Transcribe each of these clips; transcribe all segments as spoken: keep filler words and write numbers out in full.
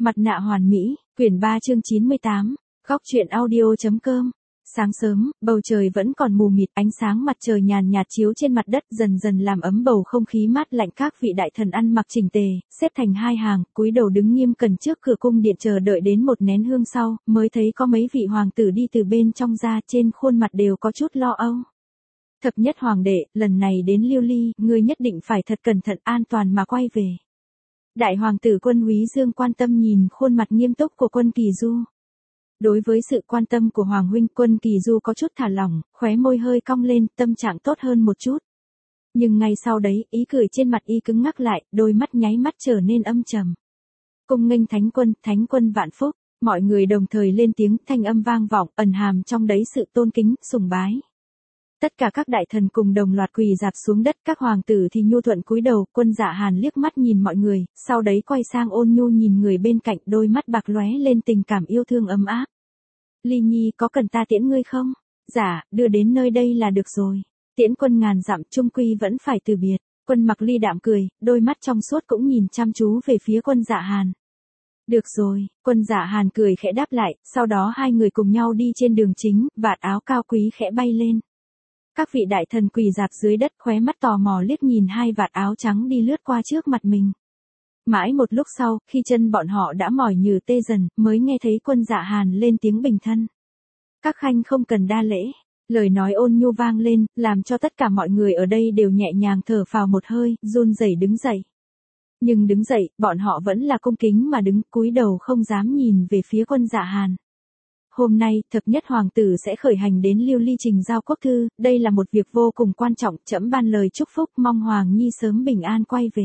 Mặt nạ hoàn mỹ, quyển ba chương chín mươi tám, góc truyện audio.com. Sáng sớm, bầu trời vẫn còn mù mịt, ánh sáng mặt trời nhàn nhạt chiếu trên mặt đất dần dần làm ấm bầu không khí mát lạnh. Các vị đại thần ăn mặc chỉnh tề, xếp thành hai hàng, cúi đầu đứng nghiêm cẩn trước cửa cung điện chờ đợi đến một nén hương sau, mới thấy có mấy vị hoàng tử đi từ bên trong ra, trên khuôn mặt đều có chút lo âu. Thập nhất hoàng đệ, lần này đến Liêu Ly, ngươi nhất định phải thật cẩn thận an toàn mà quay về. Đại hoàng tử Quân Úy Dương quan tâm nhìn khuôn mặt nghiêm túc của Quân Kỳ Du. Đối với sự quan tâm của Hoàng huynh, Quân Kỳ Du có chút thả lỏng, khóe môi hơi cong lên, tâm trạng tốt hơn một chút. Nhưng ngay sau đấy, ý cười trên mặt y cứng ngắc lại, đôi mắt nháy mắt trở nên âm trầm. Cung nghênh thánh quân, thánh quân vạn phúc, mọi người đồng thời lên tiếng, thanh âm vang vọng, ẩn hàm trong đấy sự tôn kính, sùng bái. Tất cả các đại thần cùng đồng loạt quỳ rạp xuống đất, các hoàng tử thì nhu thuận cúi đầu. Quân Dạ Hàn liếc mắt nhìn mọi người, sau đấy quay sang ôn nhu nhìn người bên cạnh, đôi mắt bạc lóe lên tình cảm yêu thương ấm áp. Ly Nhi, có cần ta tiễn ngươi không? Dạ, đưa đến nơi đây là được rồi. Tiễn quân ngàn dặm, chung quy vẫn phải từ biệt. Quân Mặc Ly đạm cười, đôi mắt trong suốt cũng nhìn chăm chú về phía Quân Dạ Hàn. Được rồi, Quân Dạ Hàn cười khẽ đáp lại, sau đó hai người cùng nhau đi trên đường chính, vạt áo cao quý khẽ bay lên. Các vị đại thần quỳ rạp dưới đất, khóe mắt tò mò liếc nhìn hai vạt áo trắng đi lướt qua trước mặt mình. Mãi một lúc sau, khi chân bọn họ đã mỏi nhừ tê dần, mới nghe thấy Quân Dạ Hàn lên tiếng bình thân. Các khanh không cần đa lễ. Lời nói ôn nhu vang lên, làm cho tất cả mọi người ở đây đều nhẹ nhàng thở phào một hơi, run rẩy đứng dậy. Nhưng đứng dậy, bọn họ vẫn là cung kính mà đứng, cúi đầu không dám nhìn về phía Quân Dạ Hàn. Hôm nay, thập nhất hoàng tử sẽ khởi hành đến Liêu Ly trình giao quốc thư, đây là một việc vô cùng quan trọng, trẫm ban lời chúc phúc, mong Hoàng Nhi sớm bình an quay về.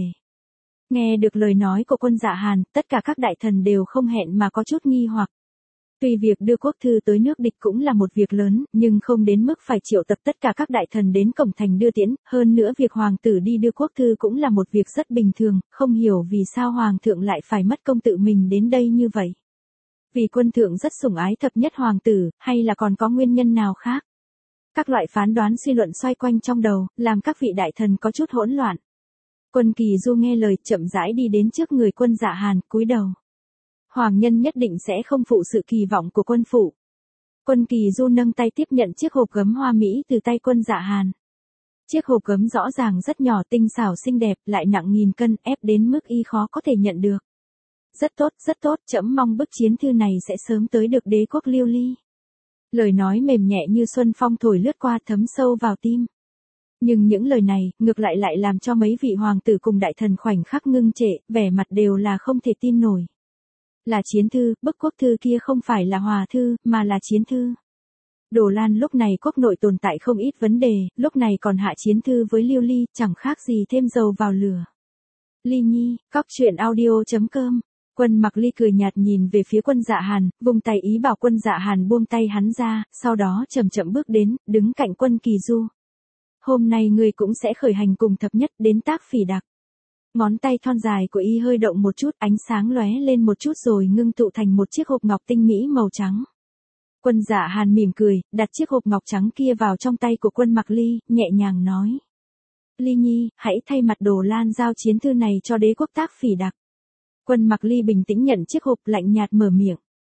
Nghe được lời nói của Quân Dạ Hàn, tất cả các đại thần đều không hẹn mà có chút nghi hoặc. Tuy việc đưa quốc thư tới nước địch cũng là một việc lớn, nhưng không đến mức phải triệu tập tất cả các đại thần đến cổng thành đưa tiễn, hơn nữa việc hoàng tử đi đưa quốc thư cũng là một việc rất bình thường, không hiểu vì sao hoàng thượng lại phải mất công tự mình đến đây như vậy. Vì quân thượng rất sủng ái thập nhất hoàng tử, hay là còn có nguyên nhân nào khác? Các loại phán đoán suy luận xoay quanh trong đầu, làm các vị đại thần có chút hỗn loạn. Quân Kỳ Du nghe lời, chậm rãi đi đến trước người Quân Dạ Hàn, cúi đầu. Hoàng nhân nhất định sẽ không phụ sự kỳ vọng của quân phụ. Quân Kỳ Du nâng tay tiếp nhận chiếc hộp gấm hoa mỹ từ tay Quân Dạ Hàn. Chiếc hộp gấm rõ ràng rất nhỏ, tinh xảo xinh đẹp, lại nặng nghìn cân, ép đến mức y khó có thể nhận được. Rất tốt, rất tốt, trẫm mong bức chiến thư này sẽ sớm tới được đế quốc Liêu Ly. Lời nói mềm nhẹ như xuân phong thổi lướt qua, thấm sâu vào tim. Nhưng những lời này, ngược lại lại làm cho mấy vị hoàng tử cùng đại thần khoảnh khắc ngưng trệ, vẻ mặt đều là không thể tin nổi. Là chiến thư, bức quốc thư kia không phải là hòa thư, mà là chiến thư. Đồ Lan lúc này quốc nội tồn tại không ít vấn đề, lúc này còn hạ chiến thư với Liêu Ly, chẳng khác gì thêm dầu vào lửa. Ly Nhi, góc truyện audio.com. Quân Mặc Ly cười nhạt nhìn về phía Quân Dạ Hàn, vùng tay ý bảo Quân Dạ Hàn buông tay hắn ra, sau đó chậm chậm bước đến, đứng cạnh Quân Kỳ Du. Hôm nay ngươi cũng sẽ khởi hành cùng thập nhất đến Tác Phỉ Đặc. Ngón tay thon dài của y hơi động một chút, ánh sáng lóe lên một chút rồi ngưng tụ thành một chiếc hộp ngọc tinh mỹ màu trắng. Quân Dạ Hàn mỉm cười, đặt chiếc hộp ngọc trắng kia vào trong tay của Quân Mặc Ly, nhẹ nhàng nói. Ly Nhi, hãy thay mặt Đồ Lan giao chiến thư này cho đế quốc Tác Phỉ Đặc. Quân Mặc Ly bình tĩnh nhận chiếc hộp, lạnh nhạt mở miệng.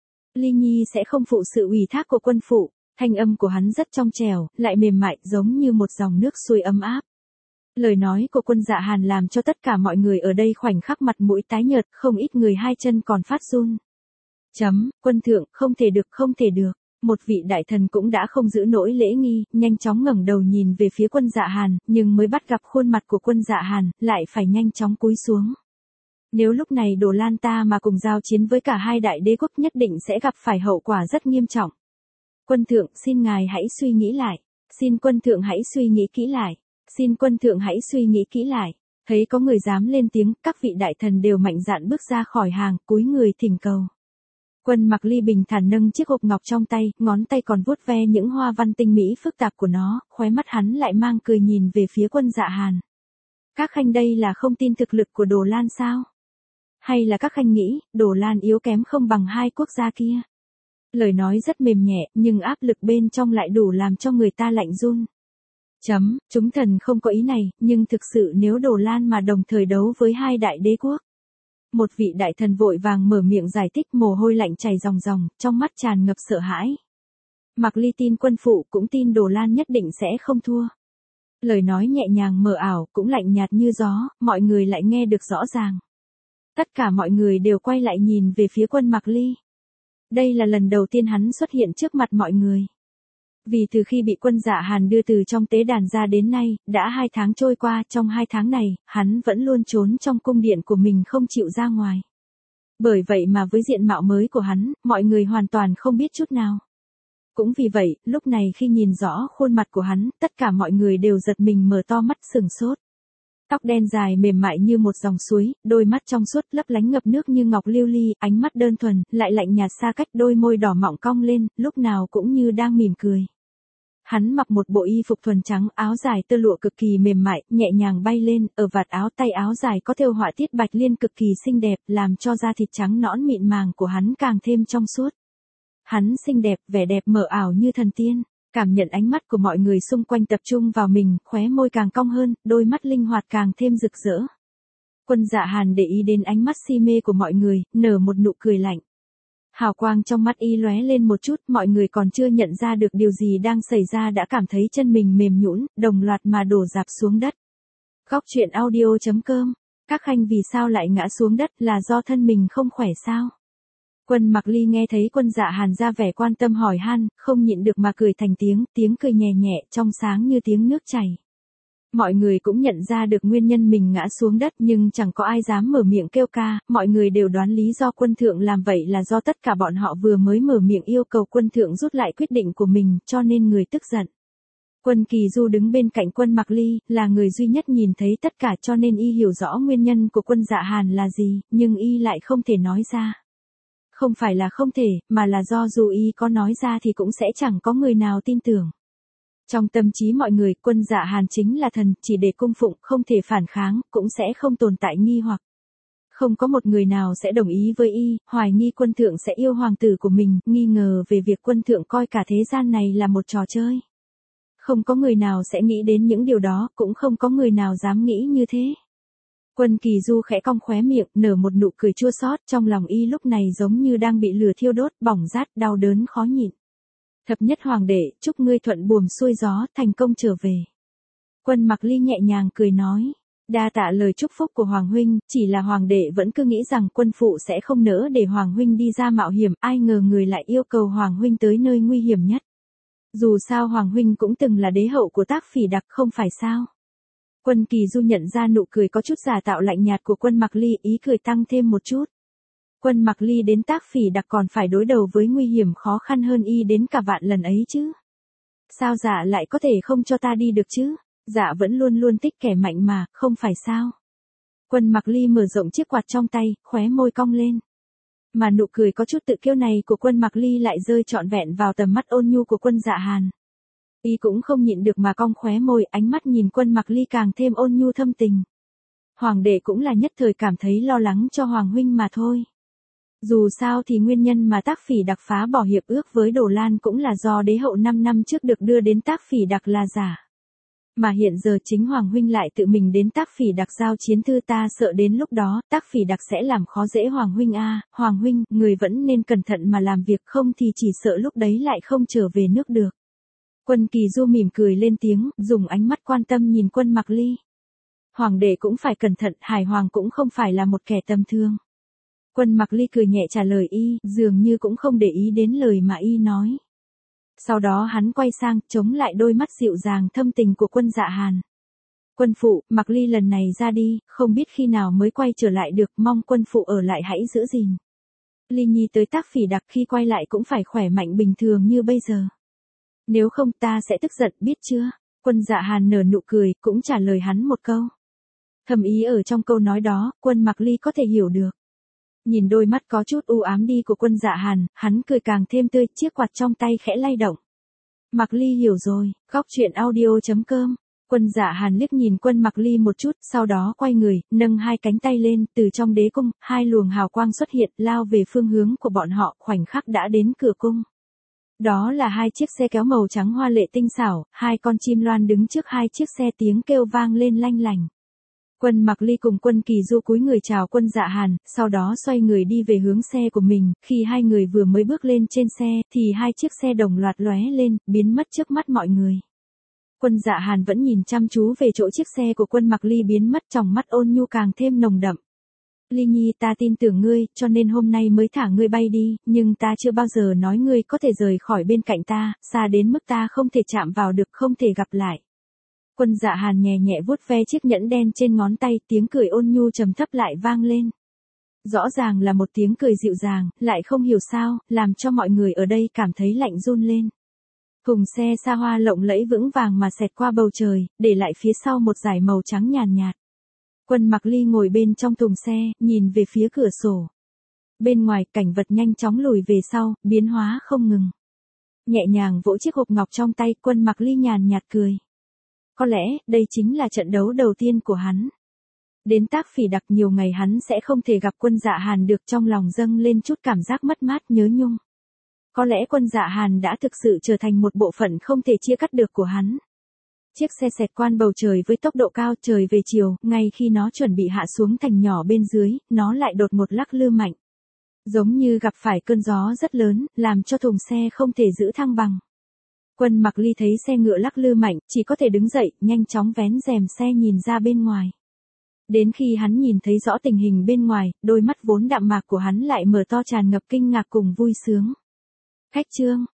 Ly Nhi sẽ không phụ sự ủy thác của quân phụ. Thanh âm của hắn rất trong trẻo, lại mềm mại, giống như một dòng nước xuôi ấm áp. Lời nói của Quân Dạ Hàn làm cho tất cả mọi người ở đây khoảnh khắc mặt mũi tái nhợt, không ít người hai chân còn phát run. Chấm, quân thượng, không thể được, không thể được. Một vị đại thần cũng đã không giữ nổi lễ nghi, nhanh chóng ngẩng đầu nhìn về phía Quân Dạ Hàn, nhưng mới bắt gặp khuôn mặt của Quân Dạ Hàn, lại phải nhanh chóng cúi xuống. Nếu lúc này Đồ Lan ta mà cùng giao chiến với cả hai đại đế quốc nhất định sẽ gặp phải hậu quả rất nghiêm trọng. Quân thượng, xin ngài hãy suy nghĩ lại. Xin quân thượng hãy suy nghĩ kỹ lại. Xin quân thượng hãy suy nghĩ kỹ lại. Thấy có người dám lên tiếng, các vị đại thần đều mạnh dạn bước ra khỏi hàng, cúi người thỉnh cầu. Quân Mặc Ly bình thản nâng chiếc hộp ngọc trong tay, ngón tay còn vuốt ve những hoa văn tinh mỹ phức tạp của nó, khóe mắt hắn lại mang cười nhìn về phía Quân Dạ Hàn. Các khanh đây là không tin thực lực của Đồ Lan sao? Hay là các khanh nghĩ, Đồ Lan yếu kém không bằng hai quốc gia kia? Lời nói rất mềm nhẹ, nhưng áp lực bên trong lại đủ làm cho người ta lạnh run. Chấm, chúng thần không có ý này, nhưng thực sự nếu Đồ Lan mà đồng thời đấu với hai đại đế quốc, Một vị đại thần vội vàng mở miệng giải thích, mồ hôi lạnh chảy ròng ròng, trong mắt tràn ngập sợ hãi. Mạc Ly tin quân phụ, cũng tin Đồ Lan nhất định sẽ không thua. Lời nói nhẹ nhàng mờ ảo, cũng lạnh nhạt như gió, mọi người lại nghe được rõ ràng. Tất cả mọi người đều quay lại nhìn về phía quân Mạc Ly. Đây là lần đầu tiên hắn xuất hiện trước mặt mọi người. Vì từ khi bị quân Dạ Hàn đưa từ trong tế đàn ra đến nay, đã hai tháng trôi qua, trong hai tháng này, hắn vẫn luôn trốn trong cung điện của mình không chịu ra ngoài. Bởi vậy mà với diện mạo mới của hắn, mọi người hoàn toàn không biết chút nào. Cũng vì vậy, lúc này khi nhìn rõ khuôn mặt của hắn, tất cả mọi người đều giật mình mở to mắt sừng sốt. Tóc đen dài mềm mại như một dòng suối, đôi mắt trong suốt lấp lánh ngập nước như ngọc lưu ly, ánh mắt đơn thuần, lại lạnh nhạt xa cách, đôi môi đỏ mọng cong lên, lúc nào cũng như đang mỉm cười. Hắn mặc một bộ y phục thuần trắng, áo dài tơ lụa cực kỳ mềm mại, nhẹ nhàng bay lên, ở vạt áo tay áo dài có thêu họa tiết bạch liên cực kỳ xinh đẹp, làm cho da thịt trắng nõn mịn màng của hắn càng thêm trong suốt. Hắn xinh đẹp, vẻ đẹp mờ ảo như thần tiên. Cảm nhận ánh mắt của mọi người xung quanh tập trung vào mình, khóe môi càng cong hơn, đôi mắt linh hoạt càng thêm rực rỡ. Quân Dạ Hàn để ý đến ánh mắt si mê của mọi người, nở một nụ cười lạnh. Hào quang trong mắt y lóe lên một chút, mọi người còn chưa nhận ra được điều gì đang xảy ra đã cảm thấy chân mình mềm nhũn, đồng loạt mà đổ rạp xuống đất. Góc truyện audio chấm com. Các khanh vì sao lại ngã xuống đất, là do thân mình không khỏe sao? Quân Mạc Ly nghe thấy quân Dạ Hàn ra vẻ quan tâm hỏi han, không nhịn được mà cười thành tiếng, tiếng cười nhẹ nhẹ, trong sáng như tiếng nước chảy. Mọi người cũng nhận ra được nguyên nhân mình ngã xuống đất, nhưng chẳng có ai dám mở miệng kêu ca, mọi người đều đoán lý do quân thượng làm vậy là do tất cả bọn họ vừa mới mở miệng yêu cầu quân thượng rút lại quyết định của mình, cho nên người tức giận. Quân Kỳ Du đứng bên cạnh quân Mạc Ly, là người duy nhất nhìn thấy tất cả, cho nên y hiểu rõ nguyên nhân của quân Dạ Hàn là gì, nhưng y lại không thể nói ra. Không phải là không thể, mà là do dù y có nói ra thì cũng sẽ chẳng có người nào tin tưởng. Trong tâm trí mọi người, quân Dạ Hàn chính là thần, chỉ để cung phụng, không thể phản kháng, cũng sẽ không tồn tại nghi hoặc. Không có một người nào sẽ đồng ý với y, hoài nghi quân thượng sẽ yêu hoàng tử của mình, nghi ngờ về việc quân thượng coi cả thế gian này là một trò chơi. Không có người nào sẽ nghĩ đến những điều đó, cũng không có người nào dám nghĩ như thế. Quân Kỳ Du khẽ cong khóe miệng, nở một nụ cười chua xót, trong lòng y lúc này giống như đang bị lửa thiêu đốt, bỏng rát, đau đớn khó nhịn. Thập nhất hoàng đệ, chúc ngươi thuận buồm xuôi gió, thành công trở về. Quân Mạc Ly nhẹ nhàng cười nói, đa tạ lời chúc phúc của hoàng huynh, chỉ là hoàng đệ vẫn cứ nghĩ rằng quân phụ sẽ không nỡ để hoàng huynh đi ra mạo hiểm, ai ngờ người lại yêu cầu hoàng huynh tới nơi nguy hiểm nhất. Dù sao hoàng huynh cũng từng là đế hậu của Tác Phỉ Đặc không phải sao? Quân Kỳ Du nhận ra nụ cười có chút giả tạo lạnh nhạt của quân Mạc Ly, ý cười tăng thêm một chút. Quân Mạc Ly đến Tác Phỉ Đặc còn phải đối đầu với nguy hiểm khó khăn hơn y đến cả vạn lần ấy chứ. Sao dạ lại có thể không cho ta đi được chứ? Dạ vẫn luôn luôn thích kẻ mạnh mà, không phải sao? Quân Mạc Ly mở rộng chiếc quạt trong tay, khóe môi cong lên. Mà nụ cười có chút tự kiêu này của quân Mạc Ly lại rơi trọn vẹn vào tầm mắt ôn nhu của quân Dạ Hàn. Y cũng không nhịn được mà cong khóe môi, ánh mắt nhìn quân Mạc Ly càng thêm ôn nhu thâm tình. Hoàng đệ cũng là nhất thời cảm thấy lo lắng cho hoàng huynh mà thôi. Dù sao thì nguyên nhân mà Tác Phỉ Đặc phá bỏ hiệp ước với Đồ Lan cũng là do đế hậu năm năm trước được đưa đến Tác Phỉ Đặc là giả. Mà hiện giờ chính hoàng huynh lại tự mình đến Tác Phỉ Đặc giao chiến thư, ta sợ đến lúc đó, Tác Phỉ Đặc sẽ làm khó dễ hoàng huynh a. Hoàng huynh, người vẫn nên cẩn thận mà làm việc, không thì chỉ sợ lúc đấy lại không trở về nước được. Quân Kỳ Du mỉm cười lên tiếng, dùng ánh mắt quan tâm nhìn quân Mạc Ly. Hoàng đệ cũng phải cẩn thận, Hải Hoàng cũng không phải là một kẻ tầm thường. Quân Mạc Ly cười nhẹ trả lời y, dường như cũng không để ý đến lời mà y nói. Sau đó hắn quay sang, chống lại đôi mắt dịu dàng thâm tình của quân Dạ Hàn. Quân phụ, Mạc Ly lần này ra đi, không biết khi nào mới quay trở lại được, mong quân phụ ở lại hãy giữ gìn. Ly Nhi tới Tác Phỉ Đặc khi quay lại cũng phải khỏe mạnh bình thường như bây giờ. Nếu không ta sẽ tức giận, biết chưa? Quân Dạ Hàn nở nụ cười, cũng trả lời hắn một câu. Thầm ý ở trong câu nói đó, quân Mạc Ly có thể hiểu được. Nhìn đôi mắt có chút u ám đi của quân Dạ Hàn, hắn cười càng thêm tươi, chiếc quạt trong tay khẽ lay động. Mạc Ly hiểu rồi, góc truyện audio chấm com. Quân Dạ Hàn liếc nhìn quân Mạc Ly một chút, sau đó quay người, nâng hai cánh tay lên, từ trong đế cung, hai luồng hào quang xuất hiện, lao về phương hướng của bọn họ, khoảnh khắc đã đến cửa cung. Đó là hai chiếc xe kéo màu trắng hoa lệ tinh xảo, hai con chim loan đứng trước hai chiếc xe, tiếng kêu vang lên lanh lành. Quân Mặc Ly cùng Quân Kỳ Du cúi người chào Quân Dạ Hàn, sau đó xoay người đi về hướng xe của mình, khi hai người vừa mới bước lên trên xe, thì hai chiếc xe đồng loạt lóe lên, biến mất trước mắt mọi người. Quân Dạ Hàn vẫn nhìn chăm chú về chỗ chiếc xe của Quân Mặc Ly biến mất, trong mắt ôn nhu càng thêm nồng đậm. Ly Nhi, ta tin tưởng ngươi, cho nên hôm nay mới thả ngươi bay đi, nhưng ta chưa bao giờ nói ngươi có thể rời khỏi bên cạnh ta, xa đến mức ta không thể chạm vào được, không thể gặp lại. Quân Dạ Hàn nhẹ nhẹ vuốt ve chiếc nhẫn đen trên ngón tay, tiếng cười ôn nhu trầm thấp lại vang lên. Rõ ràng là một tiếng cười dịu dàng, lại không hiểu sao, làm cho mọi người ở đây cảm thấy lạnh run lên. Thùng xe xa hoa lộng lẫy vững vàng mà xẹt qua bầu trời, để lại phía sau một dải màu trắng nhàn nhạt. Quân Mặc Ly ngồi bên trong thùng xe, nhìn về phía cửa sổ. Bên ngoài, cảnh vật nhanh chóng lùi về sau, biến hóa không ngừng. Nhẹ nhàng vỗ chiếc hộp ngọc trong tay, Quân Mặc Ly nhàn nhạt cười. Có lẽ, đây chính là trận đấu đầu tiên của hắn. Đến Tác Phỉ Đặc nhiều ngày hắn sẽ không thể gặp Quân Dạ Hàn được, trong lòng dâng lên chút cảm giác mất mát nhớ nhung. Có lẽ Quân Dạ Hàn đã thực sự trở thành một bộ phận không thể chia cắt được của hắn. Chiếc xe xẹt qua bầu trời với tốc độ cao, trời về chiều, ngay khi nó chuẩn bị hạ xuống thành nhỏ bên dưới, nó lại đột ngột lắc lư mạnh. Giống như gặp phải cơn gió rất lớn, làm cho thùng xe không thể giữ thăng bằng. Quân Mặc Ly thấy xe ngựa lắc lư mạnh, chỉ có thể đứng dậy, nhanh chóng vén rèm xe nhìn ra bên ngoài. Đến khi hắn nhìn thấy rõ tình hình bên ngoài, đôi mắt vốn đạm mạc của hắn lại mở to tràn ngập kinh ngạc cùng vui sướng. Khách trương,